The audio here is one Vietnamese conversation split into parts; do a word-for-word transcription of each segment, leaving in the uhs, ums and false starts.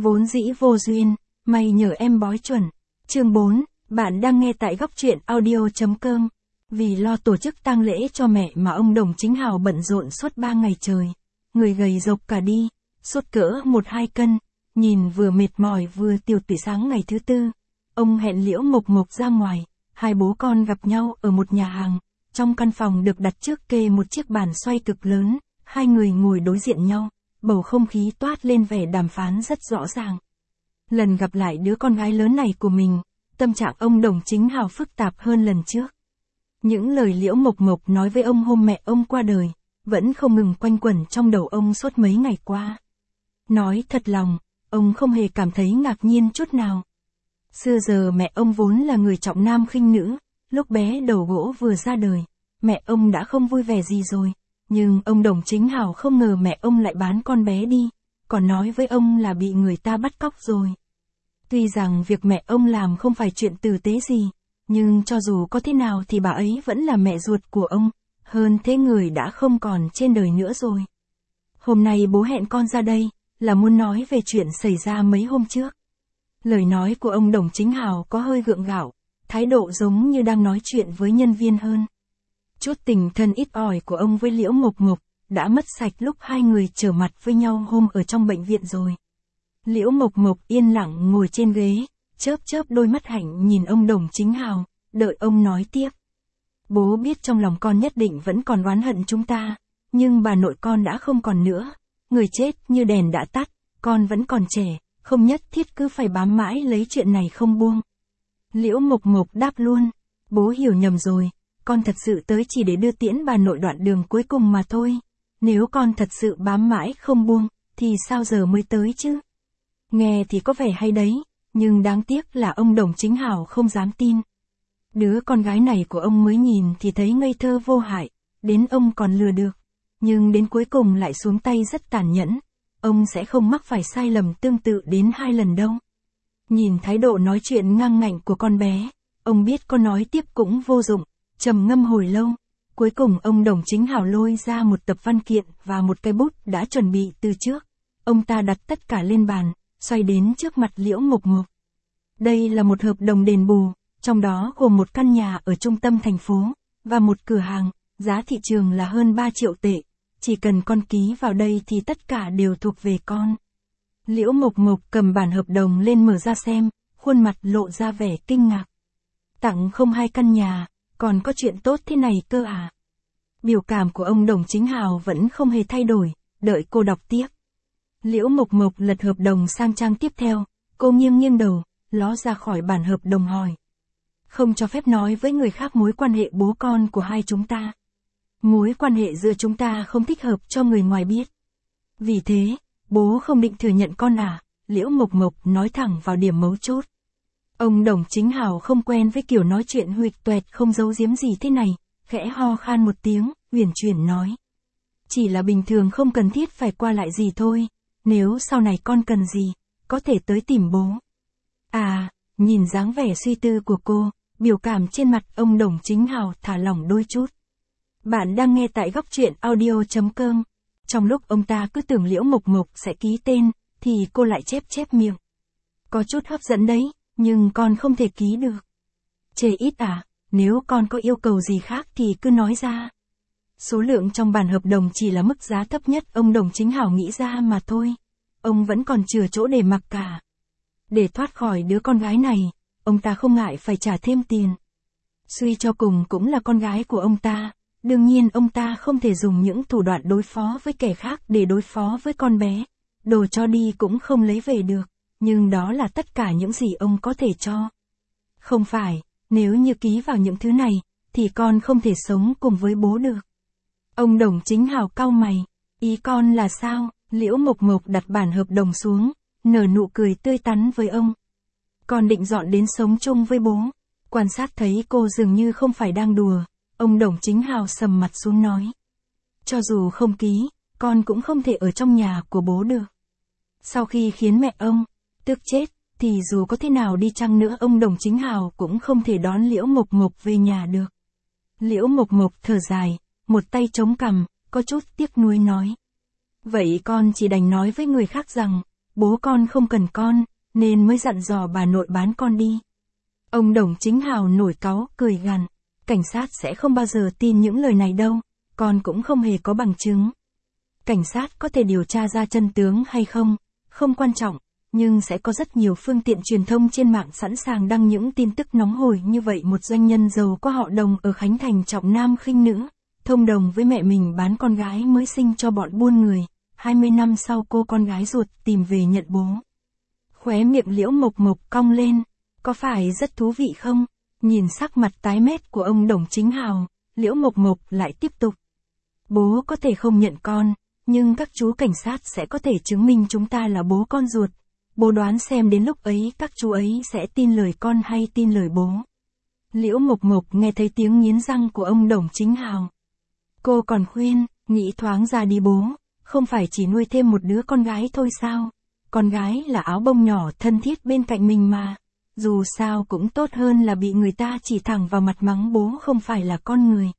Vốn dĩ vô duyên, may nhờ em bói chuẩn. Chương bốn, bạn đang nghe tại góc truyện audio chấm com. Vì lo tổ chức tang lễ cho mẹ mà ông Đồng Chính Hào bận rộn suốt ba ngày trời. Người gầy rộc cả đi, sốt cỡ một hai cân, nhìn vừa mệt mỏi vừa tiều tụy. Sáng ngày thứ tư, ông hẹn Liễu Mộc Mộc ra ngoài, hai bố con gặp nhau ở một nhà hàng. Trong căn phòng được đặt trước kê một chiếc bàn xoay cực lớn, hai người ngồi đối diện nhau, bầu không khí toát lên vẻ đàm phán rất rõ ràng. Lần gặp lại đứa con gái lớn này của mình, tâm trạng ông Đồng Chính Hào phức tạp hơn lần trước. Những lời Liễu Mộc Mộc nói với ông hôm mẹ ông qua đời, vẫn không ngừng quanh quẩn trong đầu ông suốt mấy ngày qua. Nói thật lòng, ông không hề cảm thấy ngạc nhiên chút nào. Xưa giờ mẹ ông vốn là người trọng nam khinh nữ, lúc bé đầu gỗ vừa ra đời, mẹ ông đã không vui vẻ gì rồi, nhưng ông Đồng Chính Hào không ngờ mẹ ông lại bán con bé đi, còn nói với ông là bị người ta bắt cóc rồi. Tuy rằng việc mẹ ông làm không phải chuyện tử tế gì, nhưng cho dù có thế nào thì bà ấy vẫn là mẹ ruột của ông, hơn thế người đã không còn trên đời nữa rồi. Hôm nay bố hẹn con ra đây, là muốn nói về chuyện xảy ra mấy hôm trước. Lời nói của ông Đồng Chính Hào có hơi gượng gạo, thái độ giống như đang nói chuyện với nhân viên hơn. Chút tình thân ít ỏi của ông với Liễu Mộc Mộc đã mất sạch lúc hai người trở mặt với nhau hôm ở trong bệnh viện rồi. Liễu Mộc Mộc yên lặng ngồi trên ghế, chớp chớp đôi mắt hạnh nhìn ông Đồng Chính Hào, đợi ông nói tiếp. Bố biết trong lòng con nhất định vẫn còn oán hận chúng ta, nhưng bà nội con đã không còn nữa, người chết như đèn đã tắt, con vẫn còn trẻ, không nhất thiết cứ phải bám mãi lấy chuyện này không buông. Liễu Mộc Mộc đáp luôn, bố hiểu nhầm rồi, con thật sự tới chỉ để đưa tiễn bà nội đoạn đường cuối cùng mà thôi. Nếu con thật sự bám mãi không buông, thì sao giờ mới tới chứ? Nghe thì có vẻ hay đấy, nhưng đáng tiếc là ông Đồng Chính Hào không dám tin. Đứa con gái này của ông mới nhìn thì thấy ngây thơ vô hại, đến ông còn lừa được, nhưng đến cuối cùng lại xuống tay rất tàn nhẫn. Ông sẽ không mắc phải sai lầm tương tự đến hai lần đâu. Nhìn thái độ nói chuyện ngang ngạnh của con bé, ông biết có nói tiếp cũng vô dụng, trầm ngâm hồi lâu. Cuối cùng ông Đồng Chính Hào lôi ra một tập văn kiện và một cây bút đã chuẩn bị từ trước. Ông ta đặt tất cả lên bàn, xoay đến trước mặt Liễu Mộc Mộc. Đây là một hợp đồng đền bù, trong đó gồm một căn nhà ở trung tâm thành phố, và một cửa hàng, giá thị trường là hơn ba triệu tệ. Chỉ cần con ký vào đây thì tất cả đều thuộc về con. Liễu Mộc Mộc cầm bản hợp đồng lên mở ra xem, khuôn mặt lộ ra vẻ kinh ngạc. Tặng không hai căn nhà, còn có chuyện tốt thế này cơ à? Biểu cảm của ông Đồng Chính Hào vẫn không hề thay đổi, đợi cô đọc tiếp. Liễu Mộc Mộc lật hợp đồng sang trang tiếp theo, cô nghiêng nghiêng đầu, ló ra khỏi bản hợp đồng hỏi. Không cho phép nói với người khác mối quan hệ bố con của hai chúng ta. Mối quan hệ giữa chúng ta không thích hợp cho người ngoài biết. Vì thế, bố không định thừa nhận con à? Liễu Mộc Mộc nói thẳng vào điểm mấu chốt. Ông Đồng Chính Hào không quen với kiểu nói chuyện huỵch toẹt không giấu giếm gì thế này, khẽ ho khan một tiếng, uyển chuyển nói. Chỉ là bình thường không cần thiết phải qua lại gì thôi, nếu sau này con cần gì, có thể tới tìm bố. À, nhìn dáng vẻ suy tư của cô, biểu cảm trên mặt ông Đồng Chính Hào thả lỏng đôi chút. Bạn đang nghe tại góc truyện audio chấm com. Trong lúc ông ta cứ tưởng Liễu Mộc Mộc sẽ ký tên, thì cô lại chép chép miệng. Có chút hấp dẫn đấy, nhưng con không thể ký được. Chê ít à, nếu con có yêu cầu gì khác thì cứ nói ra. Số lượng trong bản hợp đồng chỉ là mức giá thấp nhất ông Đồng Chính Hào nghĩ ra mà thôi. Ông vẫn còn chừa chỗ để mặc cả. Để thoát khỏi đứa con gái này, ông ta không ngại phải trả thêm tiền. Suy cho cùng cũng là con gái của ông ta. Đương nhiên ông ta không thể dùng những thủ đoạn đối phó với kẻ khác để đối phó với con bé. Đồ cho đi cũng không lấy về được, nhưng đó là tất cả những gì ông có thể cho. Không phải, nếu như ký vào những thứ này, thì con không thể sống cùng với bố được. Ông Đồng Chính Hào cau mày, ý con là sao? Liễu Mộc Mộc đặt bản hợp đồng xuống, nở nụ cười tươi tắn với ông. Con định dọn đến sống chung với bố. Quan sát thấy cô dường như không phải đang đùa. Ông Đồng Chính Hào sầm mặt xuống nói. Cho dù không ký, con cũng không thể ở trong nhà của bố được. Sau khi khiến mẹ ông tức chết, thì dù có thế nào đi chăng nữa ông Đồng Chính Hào cũng không thể đón Liễu Mộc Mộc về nhà được. Liễu Mộc Mộc thở dài, một tay chống cằm, có chút tiếc nuối nói. Vậy con chỉ đành nói với người khác rằng, bố con không cần con, nên mới dặn dò bà nội bán con đi. Ông Đồng Chính Hào nổi cáu, cười gằn. Cảnh sát sẽ không bao giờ tin những lời này đâu, con cũng không hề có bằng chứng. Cảnh sát có thể điều tra ra chân tướng hay không, không quan trọng, nhưng sẽ có rất nhiều phương tiện truyền thông trên mạng sẵn sàng đăng những tin tức nóng hổi như vậy. Một doanh nhân giàu có họ Đồng ở Khánh Thành trọng nam khinh nữ, thông đồng với mẹ mình bán con gái mới sinh cho bọn buôn người. hai mươi năm sau cô con gái ruột tìm về nhận bố. Khóe miệng Liễu Mộc Mộc cong lên, có phải rất thú vị không? Nhìn sắc mặt tái mét của ông Đồng Chính Hào, Liễu Mộc Mộc lại tiếp tục. Bố có thể không nhận con, nhưng các chú cảnh sát sẽ có thể chứng minh chúng ta là bố con ruột. Bố đoán xem đến lúc ấy các chú ấy sẽ tin lời con hay tin lời bố. Liễu Mộc Mộc nghe thấy tiếng nghiến răng của ông Đồng Chính Hào. Cô còn khuyên, nghĩ thoáng ra đi bố, không phải chỉ nuôi thêm một đứa con gái thôi sao? Con gái là áo bông nhỏ thân thiết bên cạnh mình mà. Dù sao cũng tốt hơn là bị người ta chỉ thẳng vào mặt mắng bố không phải là con người.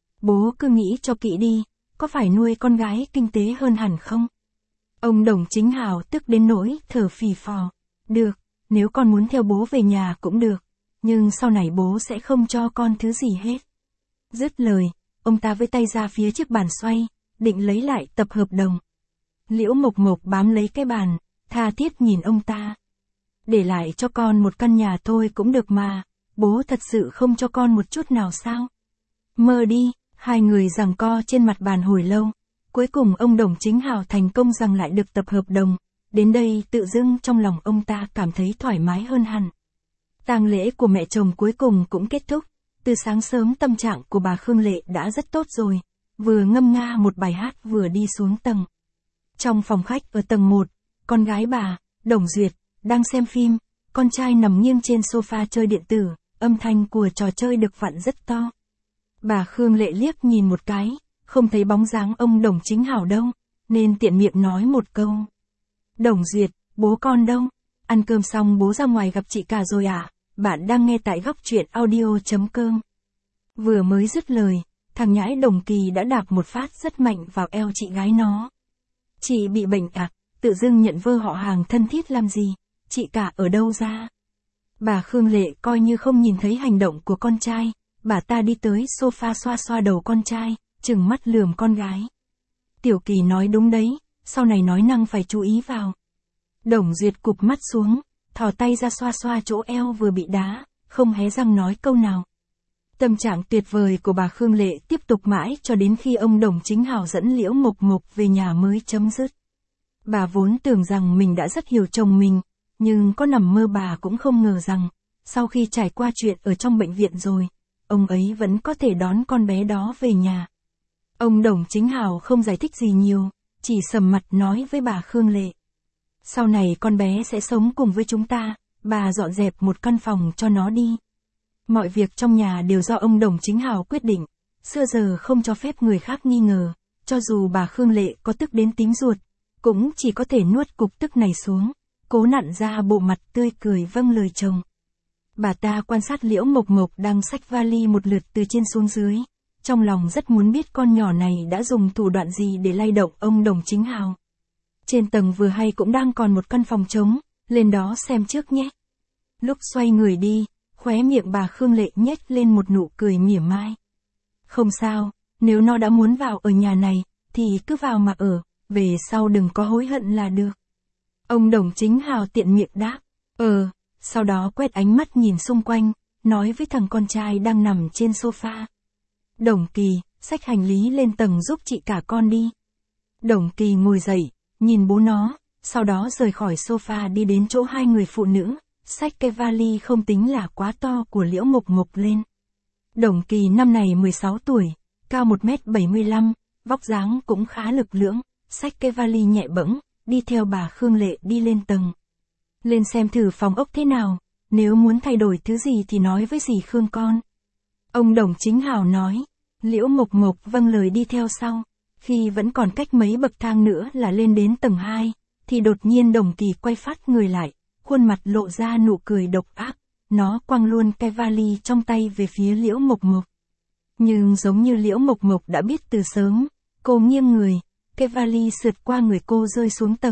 Bố cứ nghĩ cho kỹ đi, có phải nuôi con gái kinh tế hơn hẳn không? Ông Đồng Chính Hào tức đến nỗi thở phì phò. Được, nếu con muốn theo bố về nhà cũng được, nhưng sau này bố sẽ không cho con thứ gì hết. Dứt lời, ông ta với tay ra phía chiếc bàn xoay, định lấy lại tập hợp đồng. Liễu Mộc Mộc bám lấy cái bàn, tha thiết nhìn ông ta. Để lại cho con một căn nhà thôi cũng được mà, bố thật sự không cho con một chút nào sao? Mơ đi, hai người giằng co trên mặt bàn hồi lâu. Cuối cùng ông Đồng Chính Hào thành công giằng lại được tập hợp đồng. Đến đây tự dưng trong lòng ông ta cảm thấy thoải mái hơn hẳn. Tang lễ của mẹ chồng cuối cùng cũng kết thúc. Từ sáng sớm tâm trạng của bà Khương Lệ đã rất tốt rồi. Vừa ngâm nga một bài hát vừa đi xuống tầng. Trong phòng khách ở tầng một, con gái bà, Đồng Duyệt, đang xem phim. Con trai nằm nghiêng trên sofa chơi điện tử, âm thanh của trò chơi được vặn rất to. Bà Khương Lệ liếc nhìn một cái, không thấy bóng dáng ông Đồng Chính Hào đâu, nên tiện miệng nói một câu. Đồng Duyệt, bố con đâu? Ăn cơm xong bố ra ngoài gặp chị cả rồi à? Bạn đang nghe tại góc truyện audio.com. Vừa mới dứt lời, thằng nhãi Đồng Kỳ đã đạp một phát rất mạnh vào eo chị gái nó. Chị bị bệnh à? Tự dưng nhận vơ họ hàng thân thiết làm gì? Chị cả ở đâu ra? Bà Khương Lệ coi như không nhìn thấy hành động của con trai, bà ta đi tới sofa xoa xoa đầu con trai, trừng mắt lườm con gái. Tiểu Kỳ nói đúng đấy, sau này nói năng phải chú ý vào. Đồng Duyệt cụp mắt xuống, thò tay ra xoa xoa chỗ eo vừa bị đá, không hé răng nói câu nào. Tâm trạng tuyệt vời của bà Khương Lệ tiếp tục mãi cho đến khi ông Đồng Chính Hào dẫn Liễu Mộc Mộc về nhà mới chấm dứt. Bà vốn tưởng rằng mình đã rất hiểu chồng mình, nhưng có nằm mơ bà cũng không ngờ rằng, sau khi trải qua chuyện ở trong bệnh viện rồi, ông ấy vẫn có thể đón con bé đó về nhà. Ông Đồng Chính Hào không giải thích gì nhiều, chỉ sầm mặt nói với bà Khương Lệ. Sau này con bé sẽ sống cùng với chúng ta, bà dọn dẹp một căn phòng cho nó đi. Mọi việc trong nhà đều do ông Đồng Chính Hào quyết định, xưa giờ không cho phép người khác nghi ngờ, cho dù bà Khương Lệ có tức đến tím ruột, cũng chỉ có thể nuốt cục tức này xuống, cố nặn ra bộ mặt tươi cười vâng lời chồng. Bà ta quan sát Liễu Mộc Mộc đang xách vali một lượt từ trên xuống dưới, trong lòng rất muốn biết con nhỏ này đã dùng thủ đoạn gì để lay động ông Đồng Chính Hào. Trên tầng vừa hay cũng đang còn một căn phòng trống, lên đó xem trước nhé. Lúc xoay người đi, khóe miệng bà Khương Lệ nhếch lên một nụ cười mỉa mai. Không sao, nếu nó đã muốn vào ở nhà này, thì cứ vào mà ở, về sau đừng có hối hận là được. Ông Đồng Chính Hào tiện miệng đáp, ờ, sau đó quét ánh mắt nhìn xung quanh, nói với thằng con trai đang nằm trên sofa. Đồng Kỳ, xách hành lý lên tầng giúp chị cả con đi. Đồng Kỳ ngồi dậy, nhìn bố nó, sau đó rời khỏi sofa đi đến chỗ hai người phụ nữ, xách cái vali không tính là quá to của Liễu Mộc Mộc lên. Đồng Kỳ năm này mười sáu tuổi, cao một mét bảy mươi lăm, vóc dáng cũng khá lực lưỡng, xách cái vali nhẹ bẫng, đi theo bà Khương Lệ đi lên tầng. Lên xem thử phòng ốc thế nào, nếu muốn thay đổi thứ gì thì nói với dì Khương con. Ông Đồng Chính Hào nói, Liễu Mộc Mộc vâng lời đi theo sau. Khi vẫn còn cách mấy bậc thang nữa là lên đến tầng hai, thì đột nhiên Đồng Kỳ quay phát người lại, khuôn mặt lộ ra nụ cười độc ác, nó quăng luôn cái vali trong tay về phía Liễu Mộc Mộc. Nhưng giống như Liễu Mộc Mộc đã biết từ sớm, cô nghiêng người, cái vali sượt qua người cô rơi xuống tầng,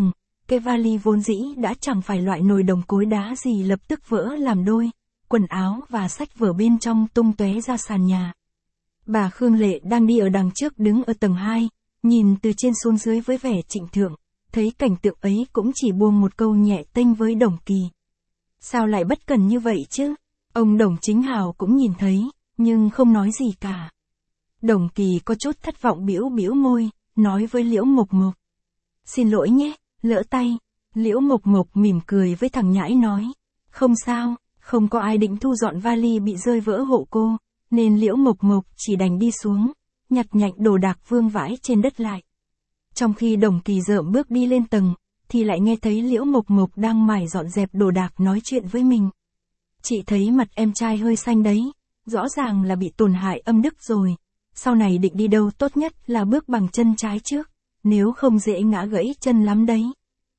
cái vali vốn dĩ đã chẳng phải loại nồi đồng cối đá gì lập tức vỡ làm đôi, quần áo và sách vở bên trong tung tóe ra sàn nhà. Bà Khương Lệ đang đi ở đằng trước đứng ở tầng hai, nhìn từ trên xuống dưới với vẻ trịnh thượng, thấy cảnh tượng ấy cũng chỉ buông một câu nhẹ tênh với Đồng Kỳ. Sao lại bất cần như vậy chứ? Ông Đồng Chính Hào cũng nhìn thấy, nhưng không nói gì cả. Đồng Kỳ có chút thất vọng bĩu bĩu môi, nói với Liễu Mộc Mộc. Xin lỗi nhé, lỡ tay. Liễu Mộc Mộc mỉm cười với thằng nhãi nói. Không sao, không có ai định thu dọn vali bị rơi vỡ hộ cô, nên Liễu Mộc Mộc chỉ đành đi xuống, nhặt nhạnh đồ đạc vương vãi trên đất lại. Trong khi Đồng Kỳ rợm bước đi lên tầng, thì lại nghe thấy Liễu Mộc Mộc đang mải dọn dẹp đồ đạc nói chuyện với mình. Chị thấy mặt em trai hơi xanh đấy, rõ ràng là bị tổn hại âm đức rồi. Sau này định đi đâu tốt nhất là bước bằng chân trái trước, nếu không dễ ngã gãy chân lắm đấy.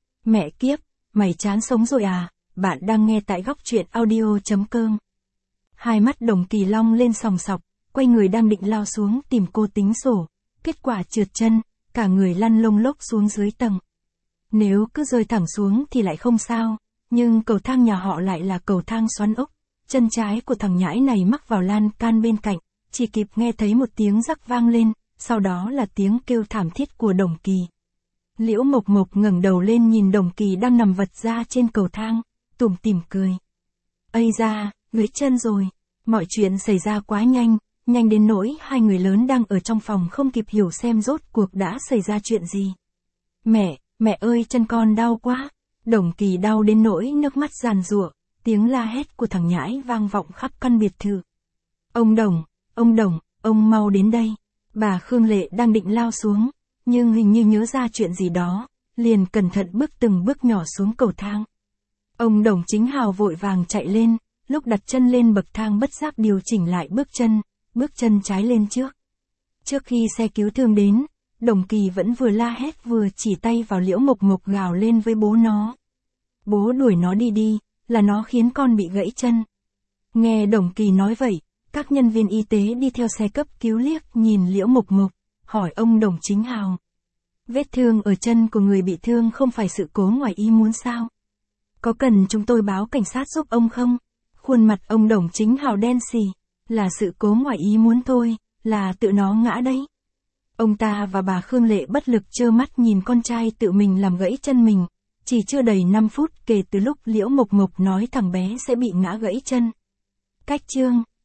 Mẹ kiếp, mày chán sống rồi à? Bạn đang nghe tại góc truyện audio chấm com. Hai mắt Đồng Kỳ long lên sòng sọc, quay người đang định lao xuống tìm cô tính sổ, kết quả trượt chân, cả người lăn lông lốc xuống dưới tầng. Nếu cứ rơi thẳng xuống thì lại không sao, nhưng cầu thang nhà họ lại là cầu thang xoắn ốc, chân trái của thằng nhãi này mắc vào lan can bên cạnh, chỉ kịp nghe thấy một tiếng rắc vang lên, sau đó là tiếng kêu thảm thiết của Đồng Kỳ. Liễu Mộc Mộc ngẩng đầu lên nhìn Đồng Kỳ đang nằm vật ra trên cầu thang, tủm tỉm cười. Ây da, gãy chân rồi. Mọi chuyện xảy ra quá nhanh, nhanh đến nỗi hai người lớn đang ở trong phòng không kịp hiểu xem rốt cuộc đã xảy ra chuyện gì. Mẹ, mẹ ơi chân con đau quá. Đồng Kỳ đau đến nỗi nước mắt giàn giụa, tiếng la hét của thằng nhãi vang vọng khắp căn biệt thự. Ông Đồng, ông Đồng, ông mau đến đây. Bà Khương Lệ đang định lao xuống, nhưng hình như nhớ ra chuyện gì đó, liền cẩn thận bước từng bước nhỏ xuống cầu thang. Ông Đồng Chính Hào vội vàng chạy lên, lúc đặt chân lên bậc thang bất giác điều chỉnh lại bước chân, bước chân trái lên trước. Trước khi xe cứu thương đến, Đồng Kỳ vẫn vừa la hét vừa chỉ tay vào Liễu Mộc Mộc gào lên với bố nó. Bố đuổi nó đi đi, là nó khiến con bị gãy chân. Nghe Đồng Kỳ nói vậy, các nhân viên y tế đi theo xe cấp cứu liếc nhìn Liễu Mộc Mộc, hỏi ông Đồng Chính Hào. Vết thương ở chân của người bị thương không phải sự cố ngoài ý muốn sao? Có cần chúng tôi báo cảnh sát giúp ông không? Khuôn mặt ông Đồng Chính Hào đen xì, là sự cố ngoài ý muốn thôi, là tự nó ngã đấy. Ông ta và bà Khương Lệ bất lực trơ mắt nhìn con trai tự mình làm gãy chân mình, chỉ chưa đầy năm phút kể từ lúc Liễu Mộc Mộc nói thằng bé sẽ bị ngã gãy chân. Cách chương